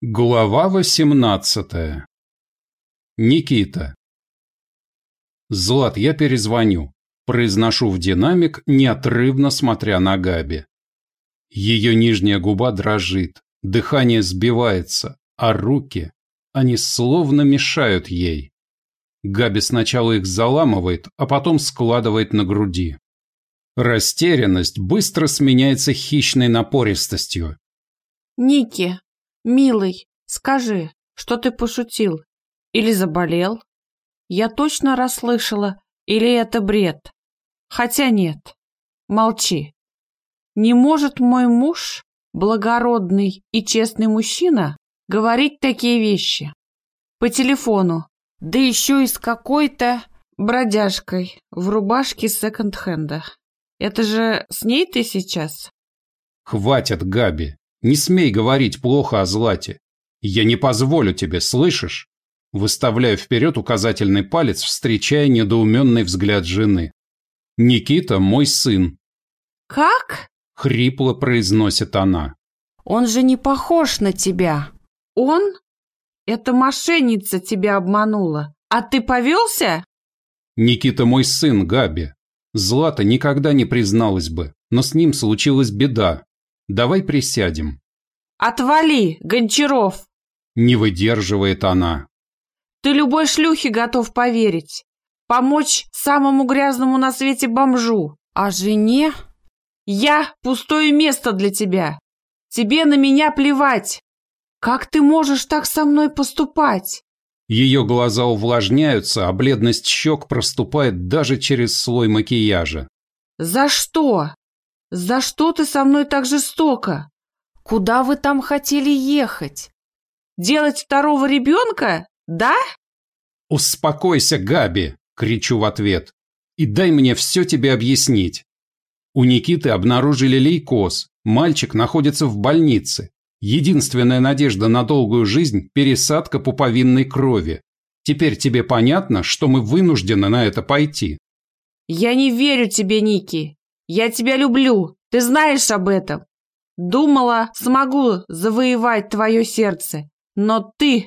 Глава 18. Никита. Злат, я перезвоню. Произношу в динамик, неотрывно смотря на Габи. Ее нижняя губа дрожит, дыхание сбивается, а руки, они словно мешают ей. Габи сначала их заламывает, а потом складывает на груди. Растерянность быстро сменяется хищной напористостью. Ники, милый, скажи, что ты пошутил? Или заболел? Я точно расслышала, или это бред? Хотя нет, молчи. Не может мой муж, благородный и честный мужчина, говорить такие вещи. По телефону, да еще и с какой-то бродяжкой в рубашке секонд-хенда. Это же с ней ты сейчас? Хватит, Габи. Не смей говорить плохо о Злате. Я не позволю тебе, слышишь? Выставляю вперед указательный палец, встречая недоуменный взгляд жены. Никита мой сын. Как? Хрипло произносит она. Он же не похож на тебя. Он? Эта мошенница тебя обманула. А ты повелся? Никита мой сын, Габи. Злата никогда не призналась бы, но с ним случилась беда. Давай присядем. Отвали, Гончаров. Не выдерживает она. Ты любой шлюхе готов поверить. Помочь самому грязному на свете бомжу. А жене? Я пустое место для тебя. Тебе на меня плевать. Как ты можешь так со мной поступать? Ее глаза увлажняются, а бледность щек проступает даже через слой макияжа. За что? За что ты со мной так жестоко? Куда вы там хотели ехать? Делать второго ребенка? Да? «Успокойся, Габи!» – кричу в ответ. «И дай мне все тебе объяснить». У Никиты обнаружили лейкоз. Мальчик находится в больнице. Единственная надежда на долгую жизнь – пересадка пуповинной крови. Теперь тебе понятно, что мы вынуждены на это пойти? Я не верю тебе, Ники. Я тебя люблю. Ты знаешь об этом. Думала, смогу завоевать твое сердце. Но ты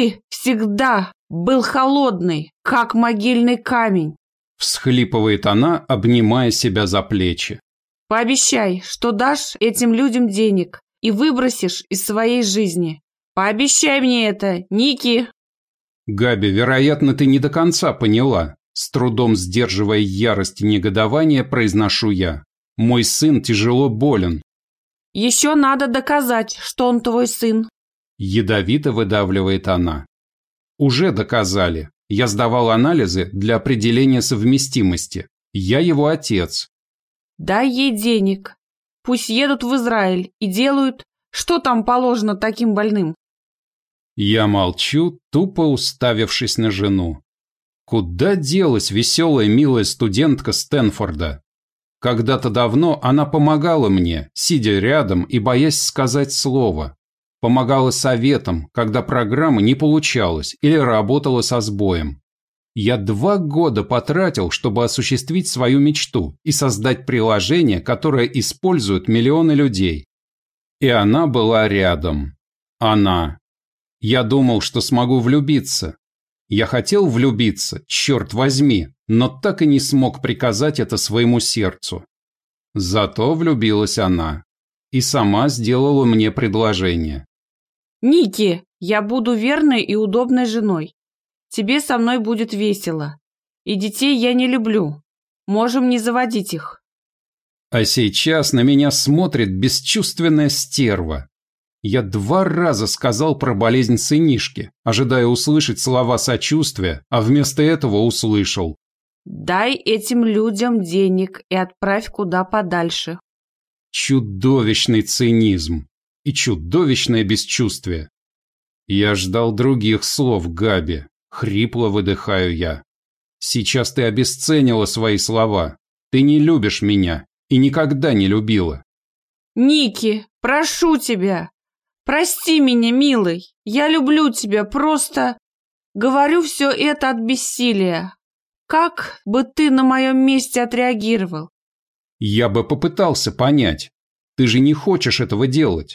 всегда был холодный, как могильный камень. Всхлипывает она, обнимая себя за плечи. Пообещай, что дашь этим людям денег и выбросишь из своей жизни. Пообещай мне это, Ники. Габи, вероятно, ты не до конца поняла. С трудом сдерживая ярость и негодование, произношу я. Мой сын тяжело болен. Еще надо доказать, что он твой сын. Ядовито выдавливает она. Уже доказали. Я сдавал анализы для определения совместимости. Я его отец. Дай ей денег. Пусть едут в Израиль и делают, что там положено таким больным. Я молчу, тупо уставившись на жену. Куда делась веселая, милая студентка Стэнфорда? Когда-то давно она помогала мне, сидя рядом и боясь сказать слово. Помогала советом, когда программа не получалась или работала со сбоем. Я 2 года потратил, чтобы осуществить свою мечту и создать приложение, которое используют миллионы людей. И она была рядом. Она. Я думал, что смогу влюбиться. Я хотел влюбиться, черт возьми, но так и не смог приказать это своему сердцу. Зато влюбилась она. И сама сделала мне предложение. Ники, я буду верной и удобной женой. Тебе со мной будет весело. И детей я не люблю. Можем не заводить их. А сейчас на меня смотрит бесчувственная стерва. Я 2 раза сказал про болезнь сынишки, ожидая услышать слова сочувствия, а вместо этого услышал. Дай этим людям денег и отправь куда подальше. Чудовищный цинизм и чудовищное бесчувствие. Я ждал других слов, Габи. Хрипло выдыхаю я. Сейчас ты обесценила свои слова. Ты не любишь меня и никогда не любила. Ники, прошу тебя. Прости меня, милый. Я люблю тебя, просто говорю все это от бессилия. Как бы ты на моем месте отреагировал? Я бы попытался понять. Ты же не хочешь этого делать.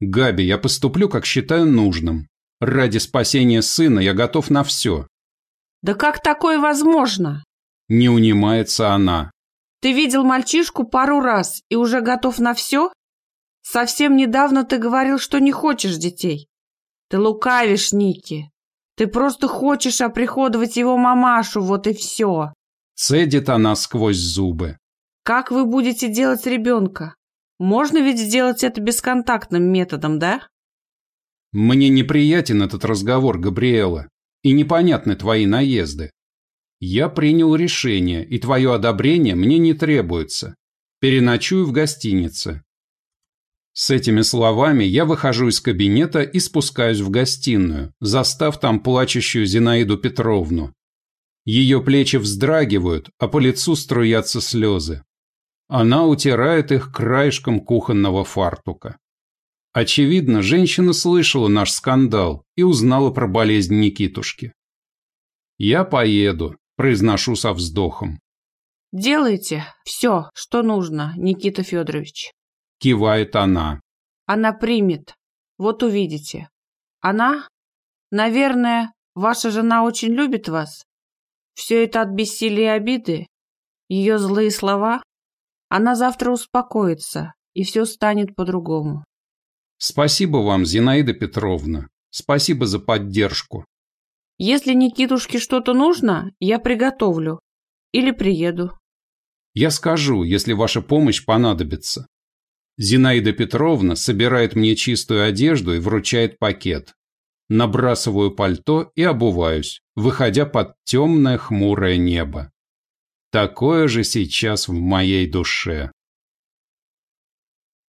Габи, я поступлю, как считаю нужным. Ради спасения сына я готов на все. Да как такое возможно? Не унимается она. Ты видел мальчишку пару раз и уже готов на все? Совсем недавно ты говорил, что не хочешь детей. Ты лукавишь, Ники. Ты просто хочешь оприходовать его мамашу, вот и все. Цедит она сквозь зубы. Как вы будете делать ребенка? Можно ведь сделать это бесконтактным методом, да? Мне неприятен этот разговор, Габриэла, и непонятны твои наезды. Я принял решение, и твое одобрение мне не требуется. Переночую в гостинице. С этими словами я выхожу из кабинета и спускаюсь в гостиную, застав там плачущую Зинаиду Петровну. Ее плечи вздрагивают, а по лицу струятся слезы. Она утирает их краешком кухонного фартука. Очевидно, женщина слышала наш скандал и узнала про болезнь Никитушки. «Я поеду», – произношу со вздохом. Делайте все, что нужно, Никита Федорович. Кивает она. Она примет. Вот увидите. Она, наверное, ваша жена очень любит вас. Все это от бессилия и обиды, ее злые слова. Она завтра успокоится, и все станет по-другому. Спасибо вам, Зинаида Петровна. Спасибо за поддержку. Если Никитушке что-то нужно, я приготовлю. Или приеду. Я скажу, если ваша помощь понадобится. Зинаида Петровна собирает мне чистую одежду и вручает пакет. Набрасываю пальто и обуваюсь, выходя под темное хмурое небо. Такое же сейчас в моей душе.